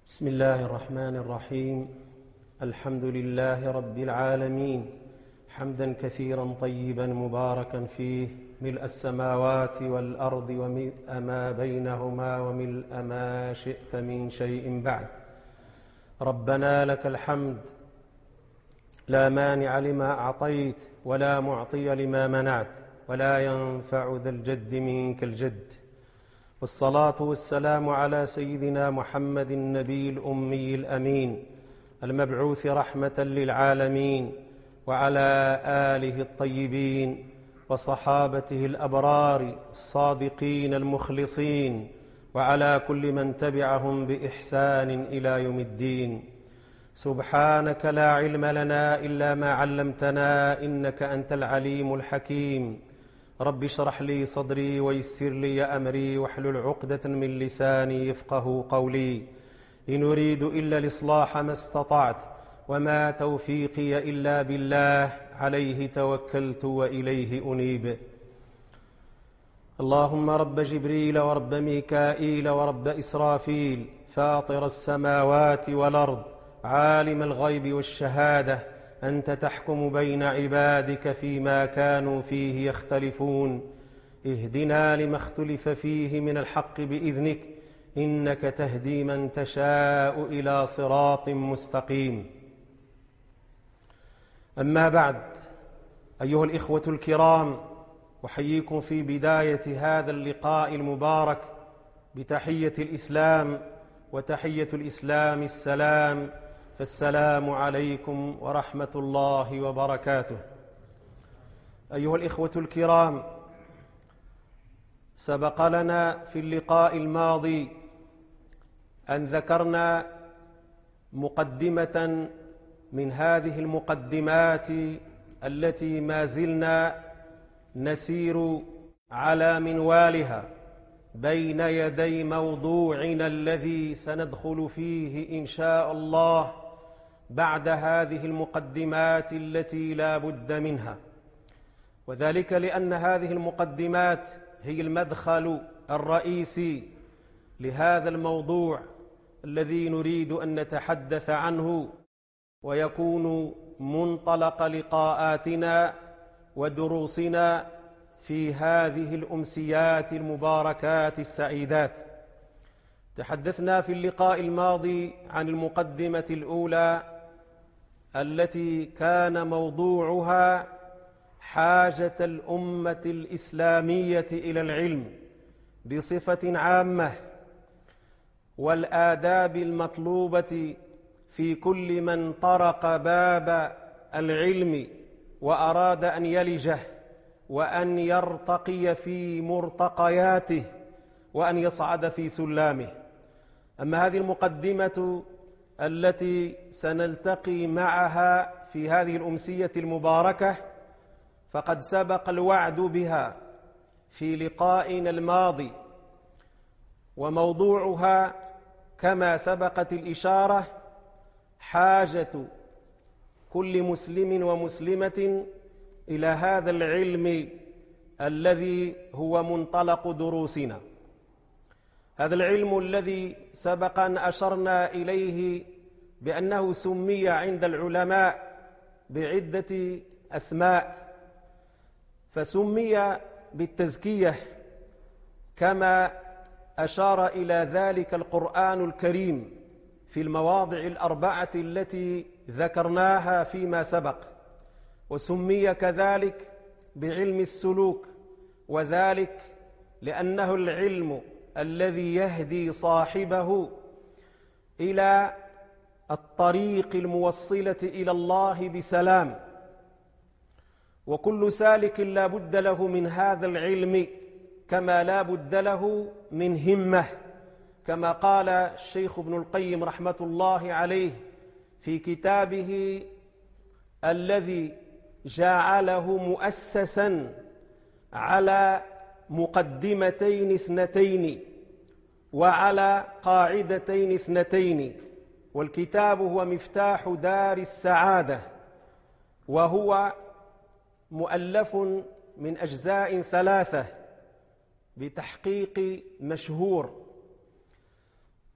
بسم الله الرحمن الرحيم. الحمد لله رب العالمين، حمدا كثيرا طيبا مباركا فيه، ملء السماوات والأرض وملء ما بينهما وملء ما شئت من شيء بعد. ربنا لك الحمد، لا مانع لما أعطيت ولا معطي لما منعت ولا ينفع ذا الجد منك الجد. والصلاة والسلام على سيدنا محمد النبي الأمي الأمين المبعوث رحمة للعالمين، وعلى آله الطيبين وصحابته الأبرار الصادقين المخلصين، وعلى كل من تبعهم بإحسان إلى يوم الدين. سبحانك لا علم لنا إلا ما علمتنا، إنك أنت العليم الحكيم. رب اشرح لي صدري ويسر لي أمري واحلل عقدة من لساني يفقه قولي. إن أريد إلا الإصلاح ما استطعت، وما توفيقي إلا بالله، عليه توكلت وإليه أنيب. اللهم رب جبريل ورب ميكائيل ورب إسرافيل، فاطر السماوات والأرض، عالم الغيب والشهادة، أنت تحكم بين عبادك فيما كانوا فيه يختلفون. اهدنا لما اختلف فيه من الحق بإذنك، إنك تهدي من تشاء إلى صراط مستقيم. أما بعد، أيها الإخوة الكرام، أحييكم في بداية هذا اللقاء المبارك بتحية الإسلام، وتحية الإسلام السلام، فالسلام عليكم ورحمة الله وبركاته. أيها الإخوة الكرام، سبق لنا في اللقاء الماضي أن ذكرنا مقدمة من هذه المقدمات التي ما زلنا نسير على منوالها بين يدي موضوعنا الذي سندخل فيه إن شاء الله بعد هذه المقدمات التي لا بد منها، وذلك لأن هذه المقدمات هي المدخل الرئيسي لهذا الموضوع الذي نريد أن نتحدث عنه، ويكون منطلق لقاءاتنا ودروسنا في هذه الأمسيات المباركات السعيدات. تحدثنا في اللقاء الماضي عن المقدمة الأولى التي كان موضوعها حاجة الأمة الإسلامية إلى العلم بصفة عامة، والآداب المطلوبة في كل من طرق باب العلم وأراد أن يلجه وأن يرتقي في مرتقياته وأن يصعد في سلامه. أما هذه المقدمة التي سنلتقي معها في هذه الأمسية المباركة فقد سبق الوعد بها في لقائنا الماضي، وموضوعها كما سبقت الإشارة حاجة كل مسلم ومسلمة إلى هذا العلم الذي هو منطلق دروسنا. هذا العلم الذي سبق أن أشرنا إليه بأنه سمي عند العلماء بعدة أسماء، فسمي بالتزكية كما أشار إلى ذلك القرآن الكريم في المواضع الأربعة التي ذكرناها فيما سبق، وسمي كذلك بعلم السلوك، وذلك لأنه العلم الذي يهدي صاحبه إلى الطريق الموصلة إلى الله بسلام. وكل سالك لا بد له من هذا العلم، كما لا بد له من همة، كما قال الشيخ ابن القيم رحمة الله عليه في كتابه الذي جعله مؤسسا على مقدمتين اثنتين وعلى قاعدتين اثنتين، والكتاب هو مفتاح دار السعادة، وهو مؤلف من أجزاء ثلاثة بتحقيق مشهور.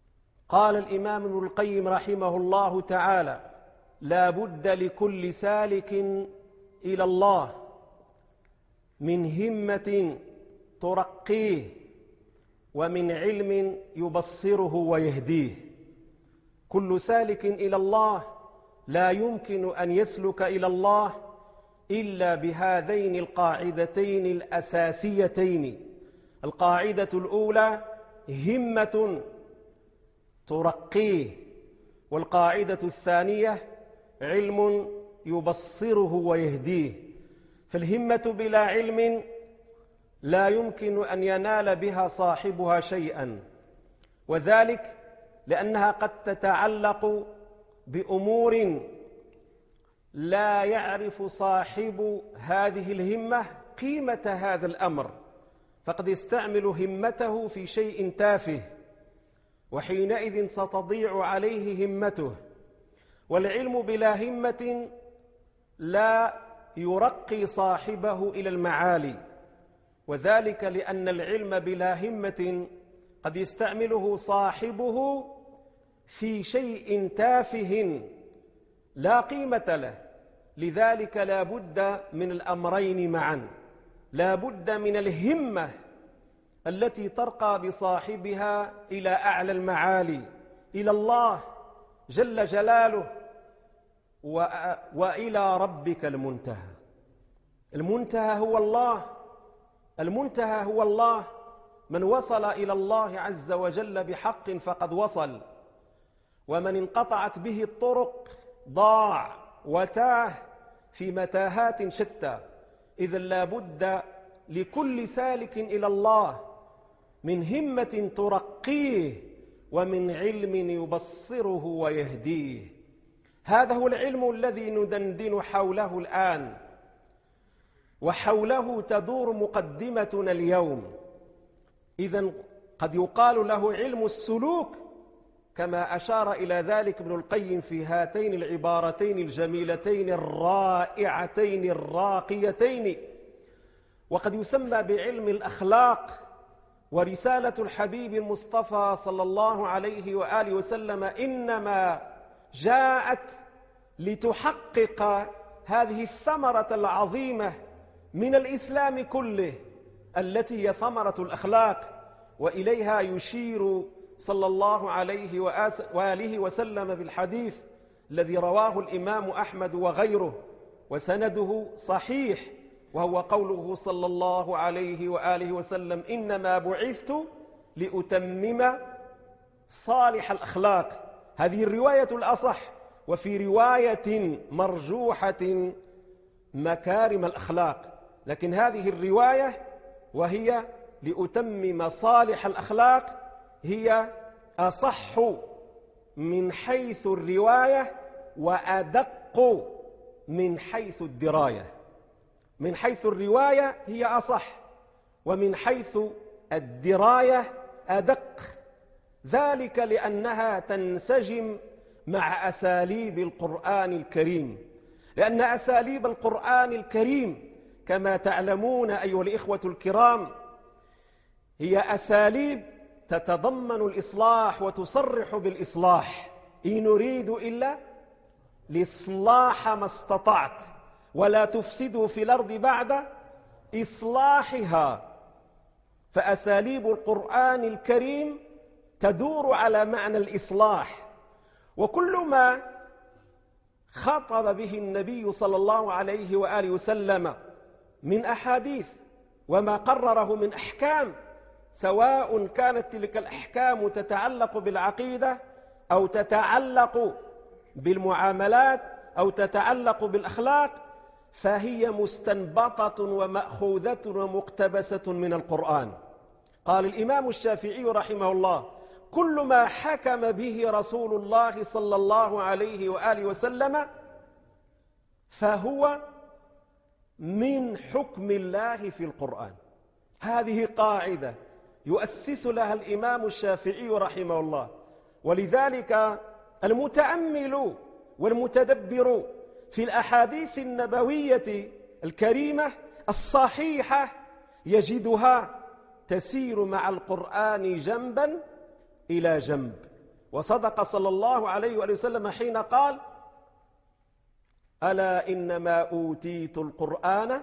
قال الإمام ابن القيم رحمه الله تعالى: لا بد لكل سالك إلى الله من همة ترقيه ومن علم يبصره ويهديه. كل سالك إلى الله لا يمكن أن يسلك إلى الله إلا بهذين القاعدتين الأساسيتين. القاعدة الأولى همة ترقيه، والقاعدة الثانية علم يبصره ويهديه. فالهمة بلا علم لا يمكن أن ينال بها صاحبها شيئا، وذلك لأنها قد تتعلق بأمور لا يعرف صاحب هذه الهمة قيمة هذا الأمر، فقد يستعمل همته في شيء تافه، وحينئذ ستضيع عليه همته. والعلم بلا همة لا يرقي صاحبه إلى المعالي، وذلك لأن العلم بلا همة قد يستعمله صاحبه في شيء تافه لا قيمة له. لذلك لا بد من الأمرين معا، لا بد من الهمة التي ترقى بصاحبها إلى أعلى المعالي، إلى الله جل جلاله، وإلى ربك المنتهى. المنتهى هو الله، المنتهى هو الله. من وصل إلى الله عز وجل بحق فقد وصل، ومن انقطعت به الطرق ضاع وتاه في متاهات شتى. إذن لا بد لكل سالك إلى الله من همة ترقيه ومن علم يبصره ويهديه. هذا هو العلم الذي ندندن حوله الآن، وحوله تدور مقدمتنا اليوم. إذن قد يقال له علم السلوك، كما أشار إلى ذلك ابن القيم في هاتين العبارتين الجميلتين الرائعتين الراقيتين. وقد يسمى بعلم الأخلاق. ورسالة الحبيب المصطفى صلى الله عليه وآله وسلم إنما جاءت لتحقق هذه الثمرة العظيمة من الإسلام كله، التي هي ثمرة الأخلاق، وإليها يشير صلى الله عليه وآله وسلم بالحديث الذي رواه الإمام أحمد وغيره وسنده صحيح، وهو قوله صلى الله عليه وآله وسلم: إنما بعثت لأتمم صالح الأخلاق. هذه الرواية الأصح، وفي رواية مرجوحة مكارم الأخلاق، لكن هذه الرواية وهي لأتمم صالح الأخلاق هي أصح من حيث الرواية وأدق من حيث الدراية. من حيث الرواية هي أصح، ومن حيث الدراية أدق، ذلك لأنها تنسجم مع أساليب القرآن الكريم. لأن أساليب القرآن الكريم كما تعلمون أيها الإخوة الكرام هي أساليب تتضمن الإصلاح وتصرح بالإصلاح. إن نريد إلا الإصلاح ما استطعت ولا تفسدوا في الأرض بعد إصلاحها. فأساليب القرآن الكريم تدور على معنى الإصلاح، وكل ما خاطب به النبي صلى الله عليه وآله وسلم من أحاديث وما قرره من أحكام، سواء كانت تلك الأحكام تتعلق بالعقيدة أو تتعلق بالمعاملات أو تتعلق بالأخلاق، فهي مستنبطة ومأخوذة ومقتبسة من القرآن. قال الإمام الشافعي رحمه الله: كل ما حكم به رسول الله صلى الله عليه وآله وسلم فهو من حكم الله في القرآن. هذه قاعدة يؤسس لها الإمام الشافعي رحمه الله. ولذلك المتأمل والمتدبر في الأحاديث النبوية الكريمة الصحيحة يجدها تسير مع القرآن جنبا إلى جنب، وصدق صلى الله عليه وآله وسلم حين قال: ألا إنما أوتيت القرآن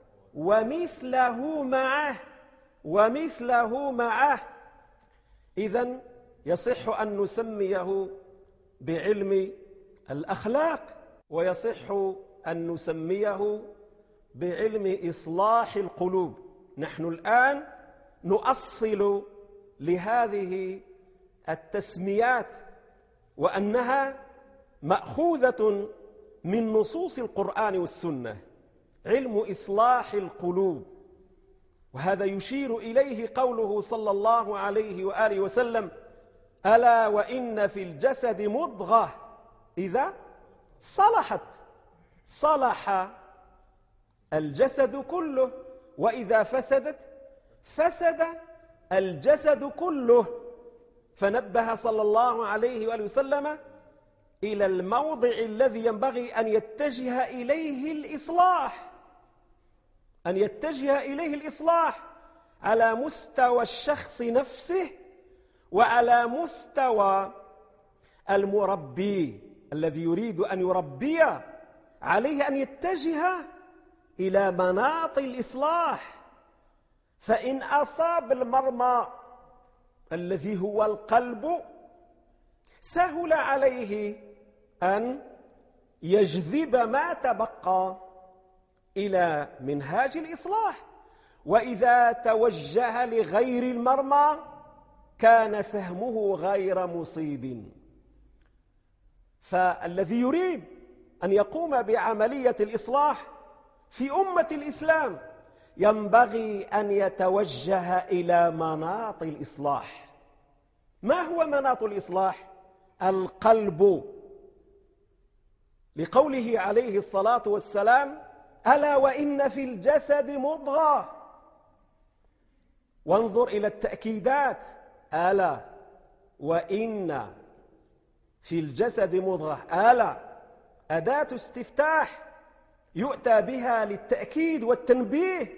ومثله معه. إذن يصح أن نسميه بعلم الأخلاق، ويصح أن نسميه بعلم إصلاح القلوب. نحن الآن نؤصل لهذه التسميات، وأنها مأخوذة من نصوص القرآن والسنة، علم إصلاح القلوب. وهذا يشير إليه قوله صلى الله عليه وآله وسلم: ألا وإن في الجسد مضغة إذا صلحت صلح الجسد كله، وإذا فسدت فسد الجسد كله. فنبه صلى الله عليه وآله وسلم إلى الموضع الذي ينبغي أن يتجه إليه الإصلاح، على مستوى الشخص نفسه، وعلى مستوى المربي الذي يريد أن يربي، عليه أن يتجه إلى مناط الإصلاح. فإن أصاب المرمى الذي هو القلب، سهل عليه أن يجذب ما تبقى إلى منهاج الإصلاح. وإذا توجه لغير المرمى كان سهمه غير مصيب. فالذي يريد أن يقوم بعملية الإصلاح في أمة الإسلام ينبغي أن يتوجه إلى مناط الإصلاح. ما هو مناط الإصلاح؟ القلب، لقوله عليه الصلاة والسلام: ألا وإن في الجسد مضغة. وانظر إلى التأكيدات: ألا وإن في الجسد مضغة. ألا أداة استفتاح يؤتى بها للتأكيد والتنبيه.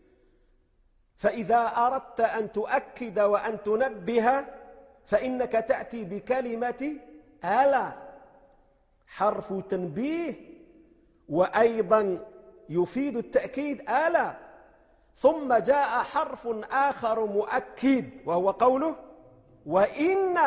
فإذا أردت أن تؤكد وأن تنبه فإنك تأتي بكلمة ألا، حرف تنبيه وأيضا يفيد التأكيد ألا. ثم جاء حرف آخر مؤكد وهو قوله وإن،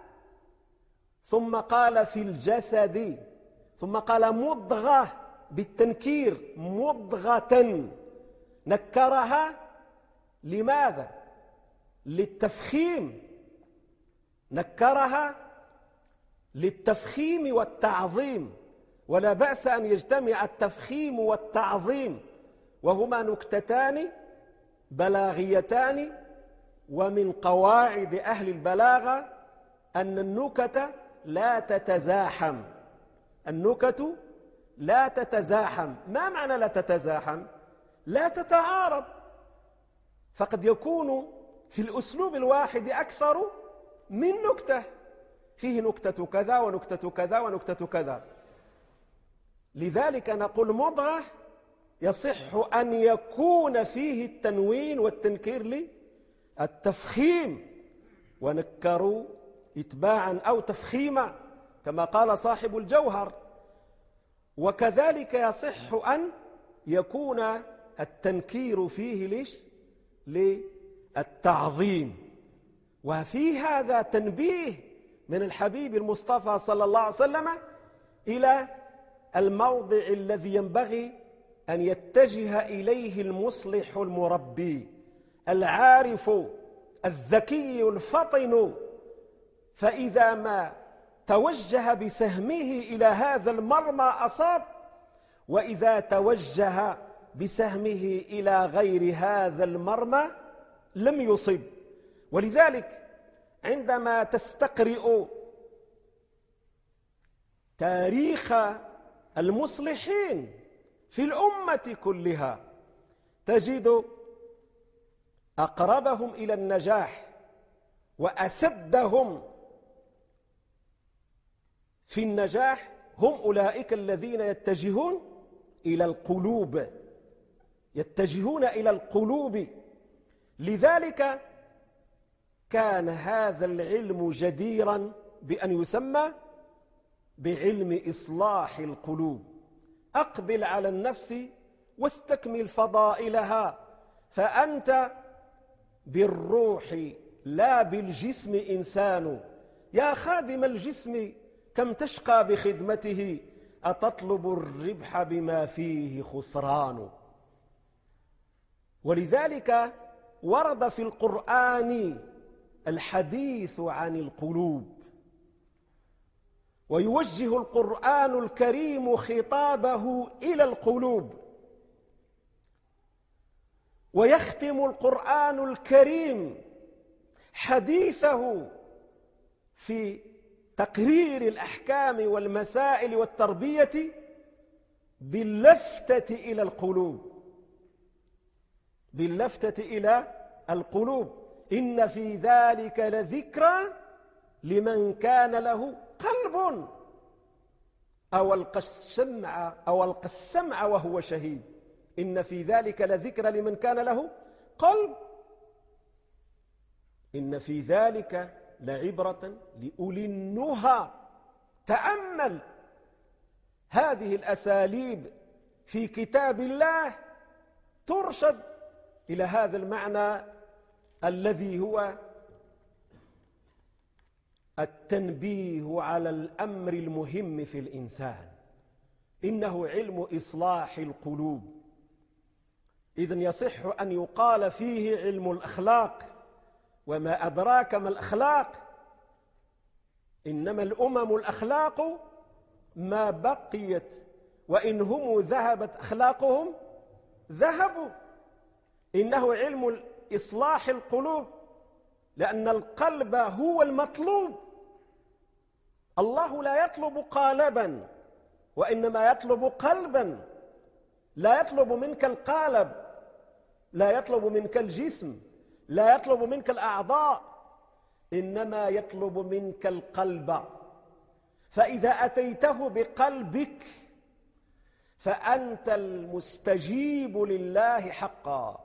ثم قال في الجسد، ثم قال مضغة بالتنكير، مضغة، نكرها لماذا؟ للتفخيم، نكرها للتفخيم والتعظيم. ولا بأس أن يجتمع التفخيم والتعظيم، وهما نكتتان بلاغيتان. ومن قواعد أهل البلاغة أن النكت لا تتزاحم. النكت لا تتزاحم. ما معنى لا تتزاحم؟ لا تتعارض. فقد يكون في الأسلوب الواحد أكثر من نكتة، فيه نكتة كذا ونكتة كذا ونكتة كذا. لذلك نقول مضغة يصح أن يكون فيه التنوين والتنكير للتفخيم، ونكروا إتباعا أو تفخيما كما قال صاحب الجوهر. وكذلك يصح أن يكون التنكير فيه للتعظيم. وفي هذا تنبيه من الحبيب المصطفى صلى الله عليه وسلم إلى الموضع الذي ينبغي أن يتجه إليه المصلح المربي العارف الذكي الفطن. فإذا ما توجه بسهمه إلى هذا المرمى أصاب، وإذا توجه بسهمه إلى غير هذا المرمى لم يصب. ولذلك عندما تستقرئ تاريخ المصلحين في الأمة كلها تجد أقربهم إلى النجاح وأسدهم في النجاح هم أولئك الذين يتجهون إلى القلوب، يتجهون إلى القلوب. لذلك كان هذا العلم جديرا بأن يسمى بعلم إصلاح القلوب. أقبل على النفس واستكمل فضائلها، فأنت بالروح لا بالجسم إنسان. يا خادم الجسم كم تشقى بخدمته، أتطلب الربح بما فيه خسران. ولذلك ورد في القرآن الحديث عن القلوب، ويوجه القرآن الكريم خطابه إلى القلوب، ويختم القرآن الكريم حديثه في تقرير الأحكام والمسائل والتربية باللفتة إلى القلوب، باللفتة إلى القلوب. إن في ذلك لذكرى لمن كان له قلب أو ألقى السمع وهو شهيد. إن في ذلك لذكرى لمن كان له قلب، إن في ذلك لعبرة لأولي النهى. تأمل هذه الأساليب في كتاب الله ترشد إلى هذا المعنى الذي هو التنبيه على الأمر المهم في الإنسان، إنه علم إصلاح القلوب. إذن يصح أن يقال فيه علم الأخلاق، وما أدراك ما الأخلاق؟ إنما الأمم الأخلاق ما بقيت، وإن هم ذهبت أخلاقهم ذهبوا. إنه علم إصلاح القلوب، لأن القلب هو المطلوب. الله لا يطلب قالبا، وإنما يطلب قلبا. لا يطلب منك القالب، لا يطلب منك الجسم، لا يطلب منك الأعضاء، إنما يطلب منك القلب. فإذا أتيته بقلبك فأنت المستجيب لله حقا.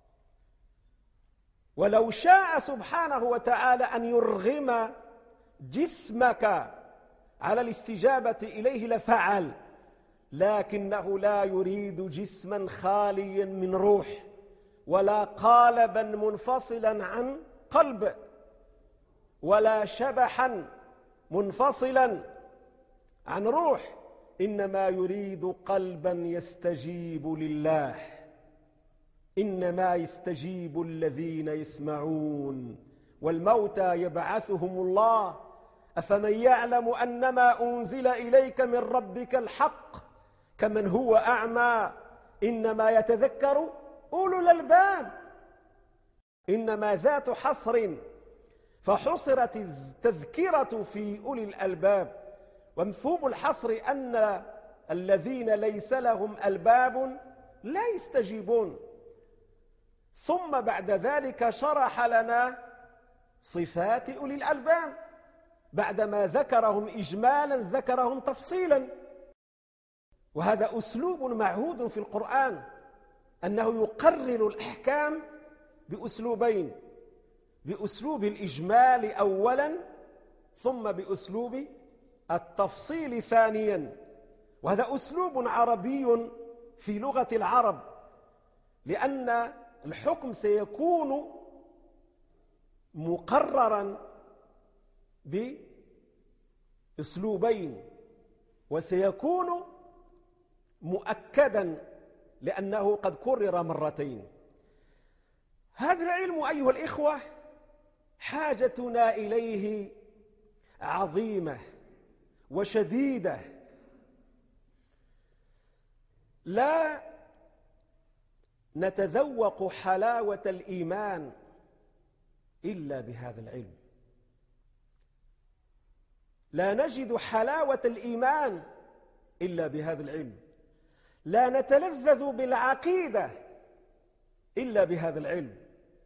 ولو شاء سبحانه وتعالى أن يرغم جسمك على الاستجابة إليه لفعل، لكنه لا يريد جسما خاليا من روح، ولا قالبا منفصلا عن قلب، ولا شبحا منفصلا عن روح، إنما يريد قلبا يستجيب لله. إنما يستجيب الذين يسمعون، والموتى يبعثهم الله. أفمن يعلم أنما أنزل إليك من ربك الحق كمن هو أعمى إنما يتذكر أولو الألباب. إنما ذات حصر، فحصرت التذكرة في أولي الألباب. ومفهوم الحصر أن الذين ليس لهم ألباب لا يستجيبون. ثم بعد ذلك شرح لنا صفات أولي الألباب، بعدما ذكرهم إجمالا ذكرهم تفصيلا. وهذا أسلوب معهود في القرآن، أنه يقرر الأحكام بأسلوبين: بأسلوب الإجمال أولا، ثم بأسلوب التفصيل ثانيا. وهذا أسلوب عربي في لغة العرب، لأن الحكم سيكون مقررا بأسلوبين، وسيكون مؤكدا لأنه قد كرر مرتين. هذا العلم أيها الإخوة حاجتنا إليه عظيمة وشديدة. لا نتذوق حلاوة الإيمان إلا بهذا العلم، لا نجد حلاوة الإيمان إلا بهذا العلم، لا نتلذذ بالعقيدة إلا بهذا العلم،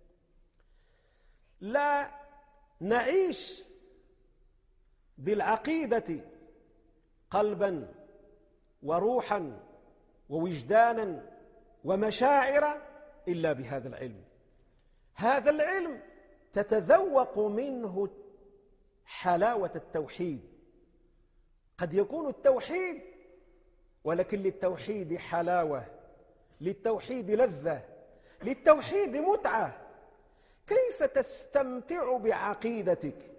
لا نعيش بالعقيدة قلبا وروحا ووجدانا ومشاعر إلا بهذا العلم. هذا العلم تتذوق منه حلاوة التوحيد. قد يكون التوحيد، ولكن للتوحيد حلاوة، للتوحيد لذة، للتوحيد متعة. كيف تستمتع بعقيدتك؟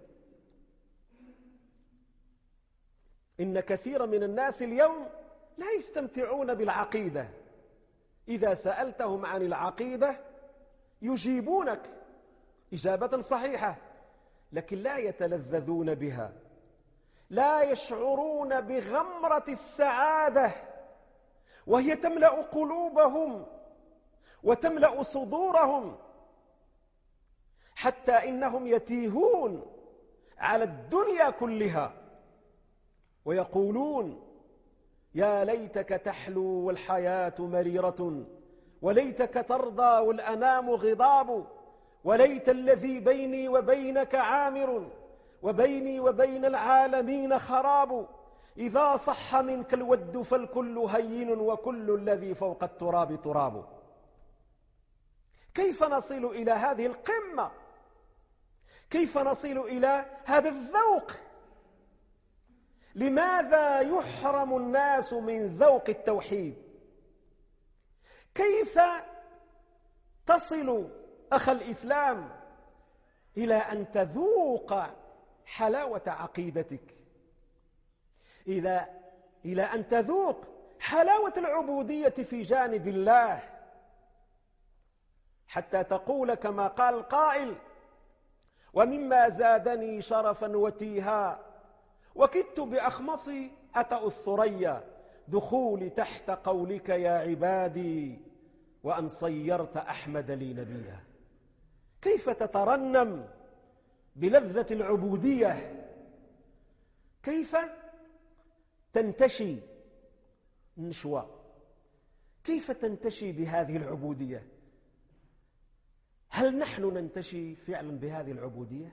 إن كثير من الناس اليوم لا يستمتعون بالعقيدة. إذا سألتهم عن العقيدة يجيبونك إجابة صحيحة، لكن لا يتلذذون بها، لا يشعرون بغمرة السعادة وهي تملأ قلوبهم وتملأ صدورهم، حتى إنهم يتيهون على الدنيا كلها ويقولون يا ليتك تحلو والحياة مريرة، وليتك ترضى والأنام غضاب، وليت الذي بيني وبينك عامر، وبيني وبين العالمين خراب، إذا صح منك الود فالكل هين، وكل الذي فوق التراب تراب. كيف نصل إلى هذه القمة؟ كيف نصل إلى هذا الذوق؟ لماذا يحرم الناس من ذوق التوحيد؟ كيف تصل أخ الإسلام إلى أن تذوق حلاوة عقيدتك، إلى أن تذوق حلاوة العبودية في جانب الله، حتى تقول كما قال القائل ومما زادني شرفا وتيها وكدت بأخمصي أتأ الثريا دخولي تحت قولك يا عبادي وأن صيرت أحمد لي نبيا. كيف تترنم بلذة العبودية؟ كيف تنتشي النشوة؟ كيف تنتشي بهذه العبودية؟ هل نحن ننتشي فعلا بهذه العبودية؟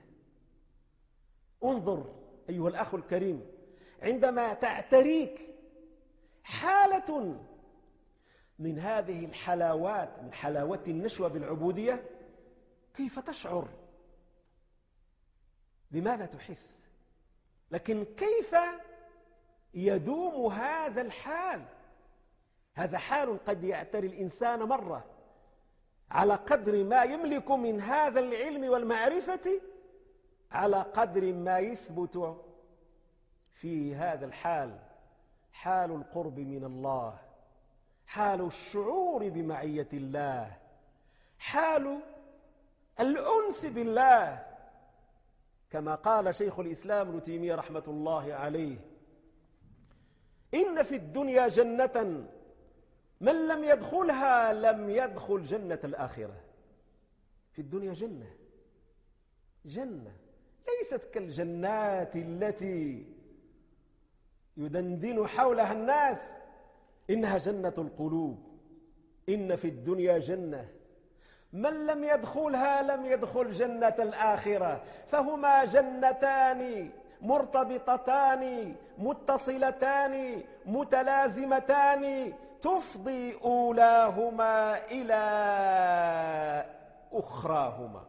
انظر أيها الأخ الكريم، عندما تعتريك حالة من هذه الحلاوات، من حلاوة النشوة بالعبودية، كيف تشعر؟ بماذا تحس؟ لكن كيف يدوم هذا الحال؟ هذا حال قد يعتري الإنسان مرة على قدر ما يملك من هذا العلم والمعرفة، على قدر ما يثبت في هذا الحال حال القرب من الله، حال الشعور بمعية الله، حال الأنس بالله، كما قال شيخ الإسلام ابن تيمية رحمة الله عليه إن في الدنيا جنة من لم يدخلها لم يدخل جنة الآخرة. في الدنيا جنة ليست كالجنات التي يدندن حولها الناس، إنها جنة القلوب. إن في الدنيا جنة من لم يدخلها لم يدخل جنة الآخرة، فهما جنتان مرتبطتان متصلتان متلازمتان تفضي أولاهما إلى أخراهما.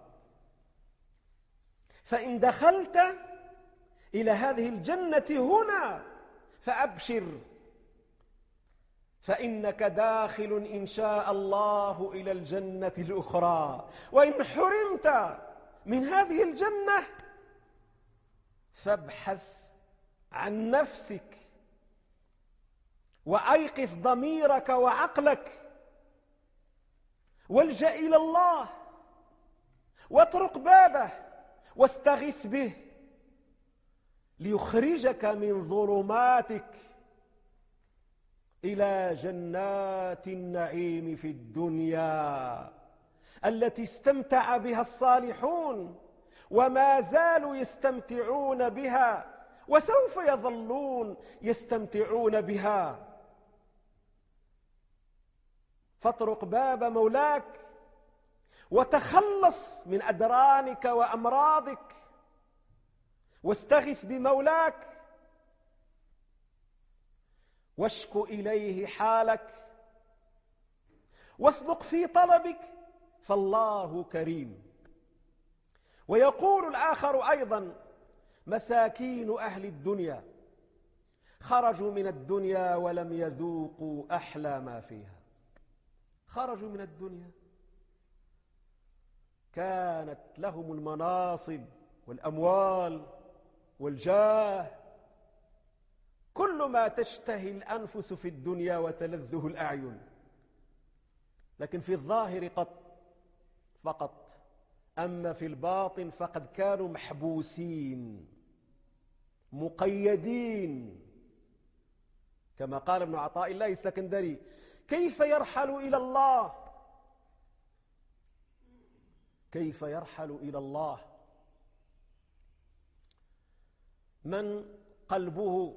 فإن دخلت إلى هذه الجنة هنا فأبشر، فإنك داخل إن شاء الله إلى الجنة الأخرى. وإن حرمت من هذه الجنة فابحث عن نفسك وأيقظ ضميرك وعقلك والجأ إلى الله واطرق بابه واستغث به ليخرجك من ظلماتك إلى جنات النعيم في الدنيا التي استمتع بها الصالحون وما زالوا يستمتعون بها وسوف يظلون يستمتعون بها. فاطرق باب مولاك وتخلص من أدرانك وأمراضك واستغث بمولاك واشكو إليه حالك واصدق في طلبك فالله كريم. ويقول الآخر أيضا مساكين أهل الدنيا خرجوا من الدنيا ولم يذوقوا أحلى ما فيها. خرجوا من الدنيا كانت لهم المناصب والأموال والجاه، كل ما تشتهي الأنفس في الدنيا وتلذه الأعين، لكن في الظاهر فقط، أما في الباطن فقد كانوا محبوسين مقيدين. كما قال ابن عطاء الله السكندري: كيف يرحل إلى الله؟ كيف يرحل إلى الله من قلبه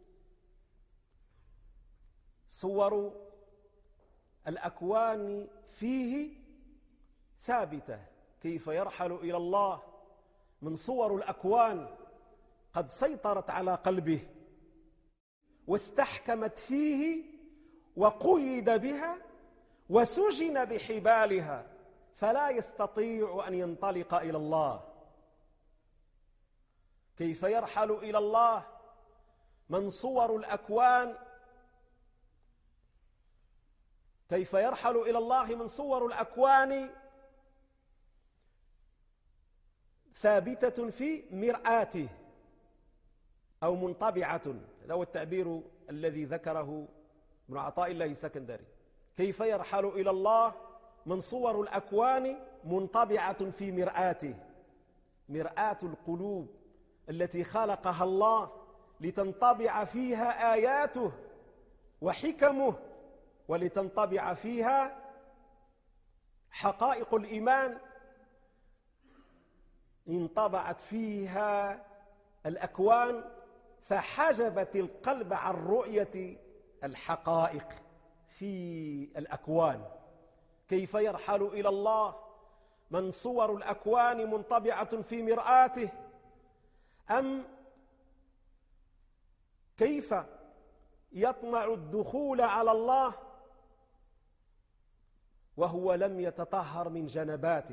صور الأكوان فيه ثابتة؟ كيف يرحل إلى الله من صور الأكوان قد سيطرت على قلبه واستحكمت فيه وقيد بها وسجن بحبالها، فلا يستطيع أن ينطلق إلى الله. كيف يرحل إلى الله من صور الأكوان، كيف يرحل إلى الله من صور الأكوان ثابتة في مرآته أو منطبعة. هذا هو التعبير الذي ذكره ابن عطاء الله السكندري. كيف يرحل إلى الله من صور الأكوان منطبعة في مرآته، مرآة القلوب التي خلقها الله لتنطبع فيها آياته وحكمه، ولتنطبع فيها حقائق الإيمان. انطبعت فيها الأكوان فحجبت القلب عن رؤية الحقائق في الأكوان. كيف يرحل إلى الله من صور الأكوان منطبعة في مرآته، أم كيف يطمع الدخول على الله وهو لم يتطهر من جنباته؟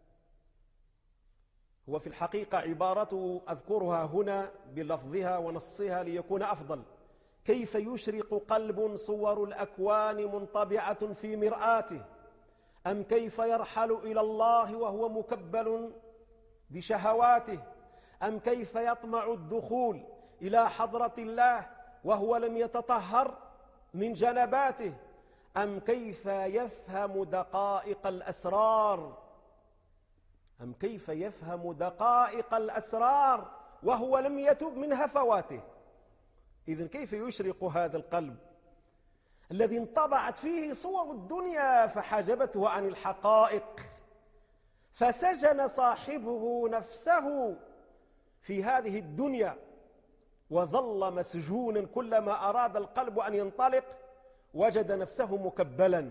هو في الحقيقة عبارته أذكرها هنا بلفظها ونصها ليكون أفضل. كيف يشرق قلب صور الأكوان منطبعة في مرآته، أم كيف يرحل إلى الله وهو مكبل بشهواته، أم كيف يطمع الدخول إلى حضرة الله وهو لم يتطهر من جنباته، أم كيف يفهم دقائق الأسرار، أم كيف يفهم دقائق الأسرار وهو لم يتب من هفواته. إذن كيف يشرق هذا القلب الذي انطبعت فيه صور الدنيا فحجبته عن الحقائق، فسجن صاحبه نفسه في هذه الدنيا وظل مسجونا، كلما أراد القلب أن ينطلق وجد نفسه مكبلا.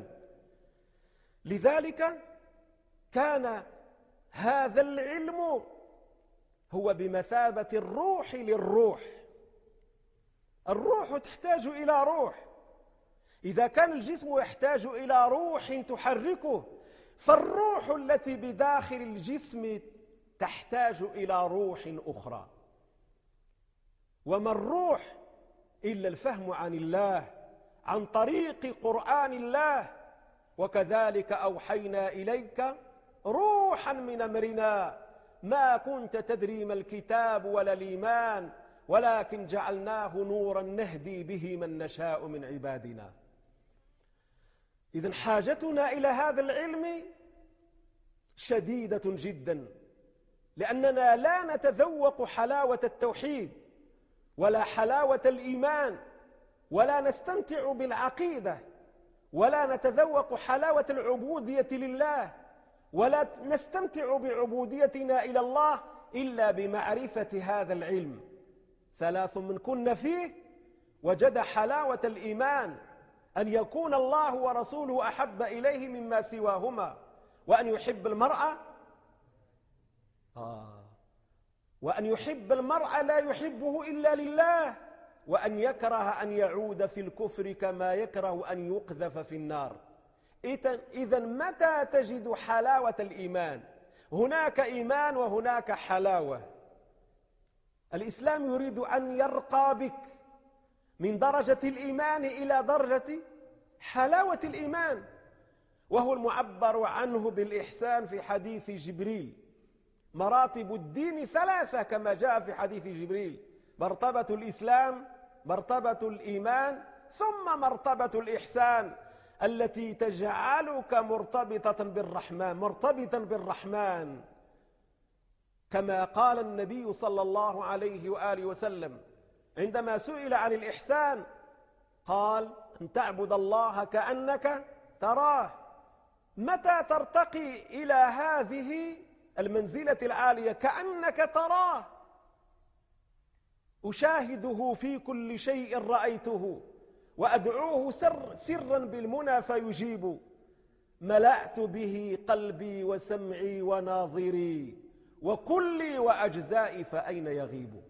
لذلك كان هذا العلم هو بمثابة الروح للروح. الروح تحتاج إلى روح. إذا كان الجسم يحتاج إلى روح تحركه، فالروح التي بداخل الجسم تحتاج إلى روح أخرى. وما الروح إلا الفهم عن الله عن طريق قرآن الله. وكذلك أوحينا إليك روحا من أمرنا ما كنت تدري ما الكتاب ولا الإيمان ولكن جعلناه نورا نهدي به من نشاء من عبادنا. إذن حاجتنا إلى هذا العلم شديدة جدا، لأننا لا نتذوق حلاوة التوحيد ولا حلاوة الإيمان، ولا نستمتع بالعقيدة، ولا نتذوق حلاوة العبودية لله، ولا نستمتع بعبوديتنا إلى الله إلا بمعرفة هذا العلم. 3 من كن فيه وجد حلاوة الإيمان، أن يكون الله ورسوله أحب إليه مما سواهما، وأن يحب المرأة وأن يحب المرأة لا يحبه إلا لله، وأن يكره أن يعود في الكفر كما يكره أن يقذف في النار. إذن متى تجد حلاوة الإيمان؟ هناك إيمان وهناك حلاوة. الإسلام يريد أن يرقى بك من درجة الإيمان إلى درجة حلاوة الإيمان، وهو المعبر عنه بالإحسان في حديث جبريل. مراتب الدين ثلاثة كما جاء في حديث جبريل: مرتبة الإسلام، مرتبة الإيمان، ثم مرتبة الإحسان التي تجعلك مرتبطا بالرحمن، كما قال النبي صلى الله عليه وآله وسلم عندما سئل عن الإحسان قال: أن تعبد الله كأنك تراه. متى ترتقي إلى هذه المنزلة العالية كأنك تراه؟ أشاهده في كل شيء رأيته، وأدعوه سرا بالمنى فيجيب، ملأت به قلبي وسمعي وناظري، وكلي وأجزائي فأين يغيب؟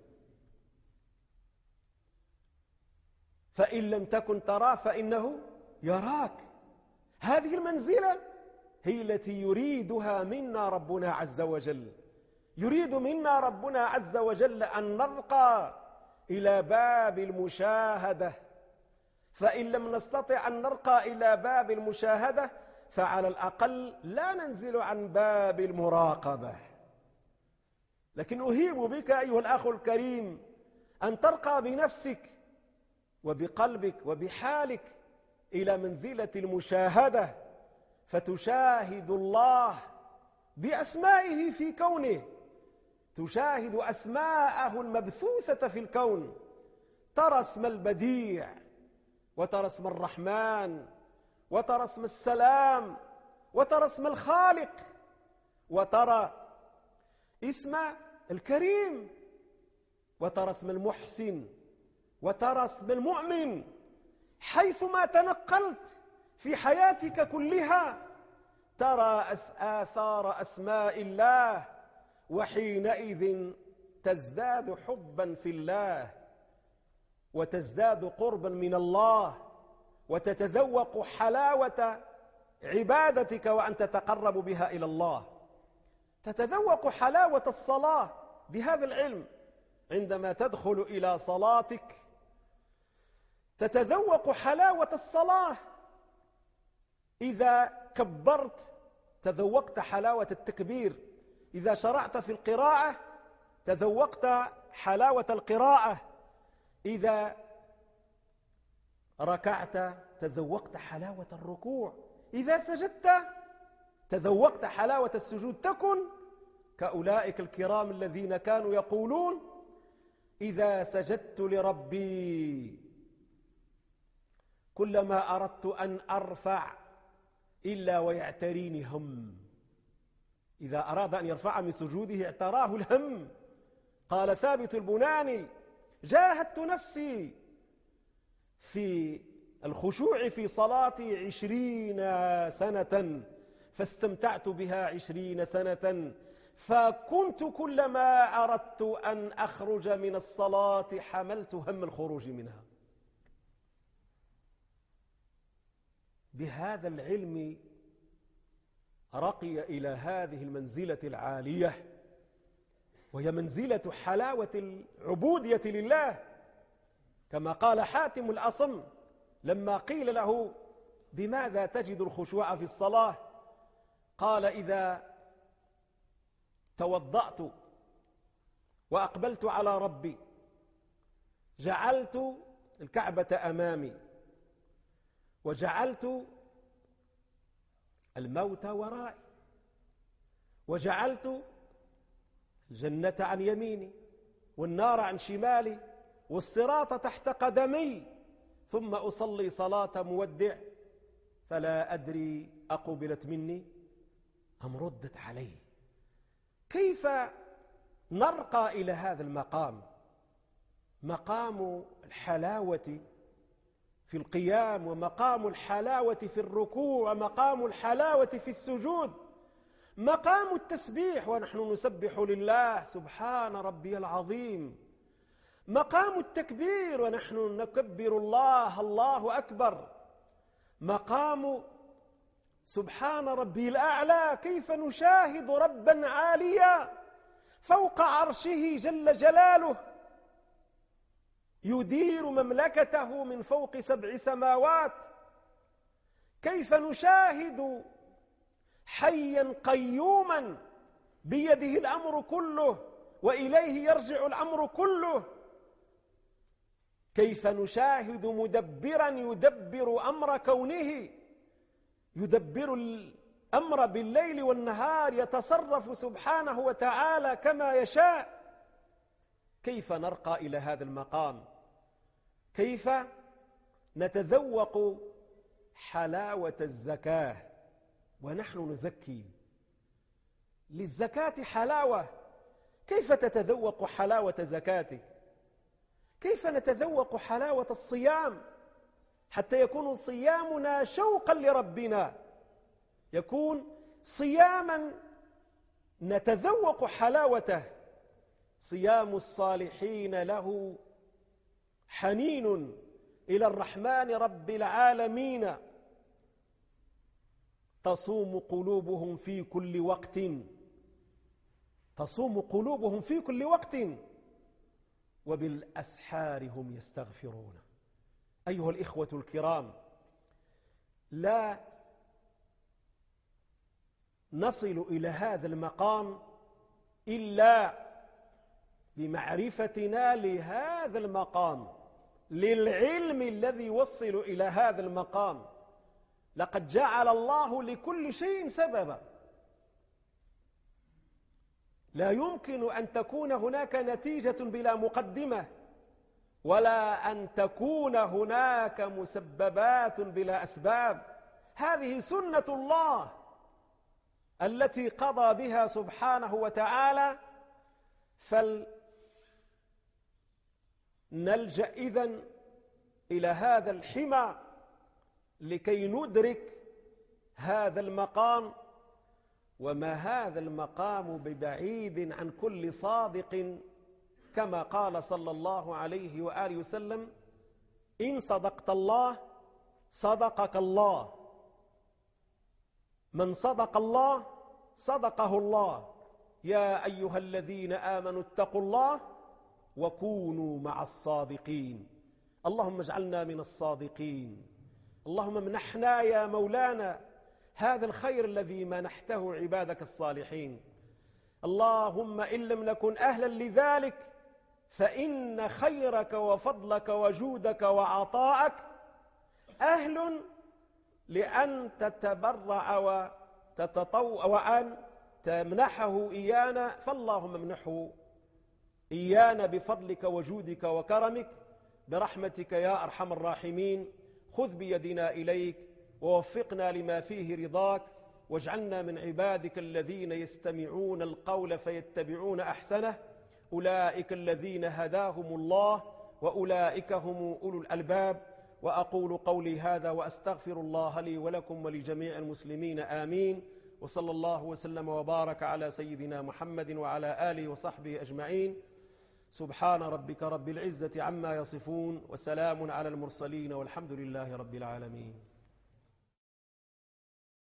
فإن لم تكن تراه فإنه يراك. هذه المنزلة هي التي يريدها منا ربنا عز وجل. يريد منا ربنا عز وجل أن نرقى إلى باب المشاهدة، فإن لم نستطع أن نرقى إلى باب المشاهدة فعلى الأقل لا ننزل عن باب المراقبة. لكن أهيب بك أيها الأخ الكريم أن ترقى بنفسك وبقلبك وبحالك إلى منزلة المشاهدة، فتشاهد الله بأسمائه في كونه، تشاهد أسماءه المبثوثة في الكون، ترى اسم البديع، وترى اسم الرحمن، وترى اسم السلام، وترى اسم الخالق، وترى اسم الكريم، وترى اسم المحسن، وترى اسم المؤمن. حيثما تنقلت في حياتك كلها ترى آثار أسماء الله، وحينئذ تزداد حبا في الله، وتزداد قربا من الله، وتتذوق حلاوة عبادتك وأن تتقرب بها إلى الله. تتذوق حلاوة الصلاة بهذا العلم. عندما تدخل إلى صلاتك تتذوق حلاوة الصلاة. إذا كبرت تذوقت حلاوة التكبير، إذا شرعت في القراءة تذوقت حلاوة القراءة، إذا ركعت تذوقت حلاوة الركوع، إذا سجدت تذوقت حلاوة السجود. تكن كأولئك الكرام الذين كانوا يقولون: إذا سجدت لربي كلما أردت أن أرفع إلا ويعتريني هم. إذا أراد أن يرفع من سجوده اعتراه الهم. قال ثابت البناني: جاهدت نفسي في الخشوع في صلاتي 20 سنة فاستمتعت بها 20 سنة، فكنت كلما أردت أن أخرج من الصلاة حملت هم الخروج منها. بهذا العلم رقي إلى هذه المنزلة العالية، وهي منزلة حلاوة العبودية لله. كما قال حاتم الأصم لما قيل له: بماذا تجد الخشوع في الصلاة؟ قال: إذا توضأت وأقبلت على ربي جعلت الكعبة أمامي، وجعلت الموت ورائي، وجعلت الجنة عن يميني والنار عن شمالي والصراط تحت قدمي، ثم أصلي صلاة مودع فلا أدري أقبلت مني أم ردت علي. كيف نرقى إلى هذا المقام؟ مقام الحلاوة في القيام، ومقام الحلاوة في الركوع، ومقام الحلاوة في السجود، مقام التسبيح ونحن نسبح لله سبحان ربي العظيم، مقام التكبير ونحن نكبر الله الله أكبر، مقام سبحان ربي الأعلى. كيف نشاهد ربا عاليا فوق عرشه جل جلاله، يدير مملكته من فوق 7 سماوات. كيف نشاهد حيا قيوما بيده الأمر كله وإليه يرجع الأمر كله؟ كيف نشاهد مدبرا يدبر أمر كونه، يدبر الأمر بالليل والنهار، يتصرف سبحانه وتعالى كما يشاء؟ كيف نرقى إلى هذا المقام؟ كيف نتذوق حلاوة الزكاة ونحن نزكي؟ للزكاة حلاوة. كيف تتذوق حلاوة زكاتك؟ كيف نتذوق حلاوة الصيام حتى يكون صيامنا شوقا لربنا، يكون صياما نتذوق حلاوته؟ صيام الصالحين له حنين إلى الرحمن رب العالمين. تصوم قلوبهم في كل وقت، تصوم قلوبهم في كل وقت، وبالأسحار هم يستغفرون. أيها الإخوة الكرام، لا نصل إلى هذا المقام إلا بمعرفتنا لهذا المقام، للعلم الذي يوصل إلى هذا المقام. لقد جعل الله لكل شيء سببا. لا يمكن أن تكون هناك نتيجة بلا مقدمة، ولا أن تكون هناك مسببات بلا أسباب. هذه سنة الله التي قضى بها سبحانه وتعالى. فلنلجأ إذن إلى هذا الحمى لكي ندرك هذا المقام. وما هذا المقام ببعيد عن كل صادق، كما قال صلى الله عليه وآله وسلم: إن صدقت الله صدقك الله، من صدق الله صدقه الله. يا أيها الذين آمنوا اتقوا الله وكونوا مع الصادقين. اللهم اجعلنا من الصادقين. اللهم امنحنا يا مولانا هذا الخير الذي منحته عبادك الصالحين. اللهم إن لم نكن أهلا لذلك فإن خيرك وفضلك وجودك وعطاءك أهل لأن تتبرع وتتطوع وأن تمنحه إيانا، فاللهم امنحه إيانا بفضلك وجودك وكرمك برحمتك يا أرحم الراحمين. خذ بيدنا إليك ووفقنا لما فيه رضاك، واجعلنا من عبادك الذين يستمعون القول فيتبعون أحسنه. أولئك الذين هداهم الله وأولئك هم أولو الألباب. وأقول قولي هذا وأستغفر الله لي ولكم ولجميع المسلمين، آمين. وصلى الله وسلم وبارك على سيدنا محمد وعلى آله وصحبه أجمعين. سبحان ربك رب العزة عما يصفون، وسلام على المرسلين، والحمد لله رب العالمين.